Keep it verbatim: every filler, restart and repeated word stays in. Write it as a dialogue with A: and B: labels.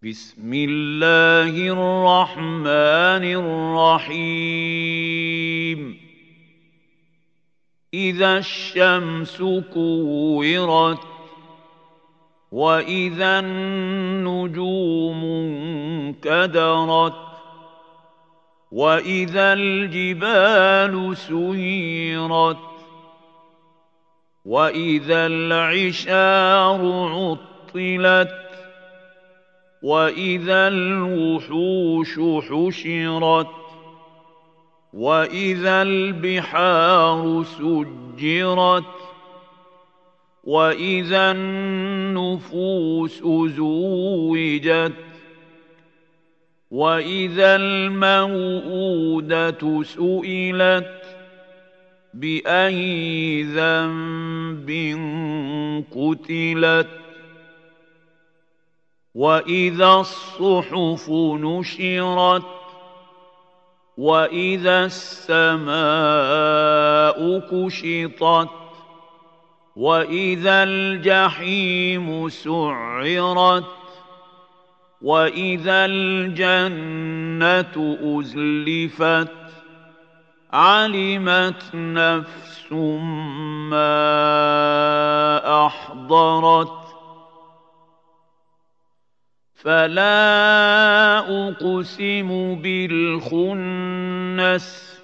A: بسم الله الرحمن الرحيم إذا الشمس كورت وإذا النجوم انكدرت وإذا الجبال سيرت وإذا العشار عطلت وإذا الوحوش حشرت وإذا البحار سجرت وإذا النفوس زوجت وإذا الموءودة سئلت بأي ذنب قتلت وإذا الصحف نشرت وإذا السماء كشطت وإذا الجحيم سعرت وإذا الجنة أزلفت علمت نفس ما أحضرت فلا أقسم بالخنس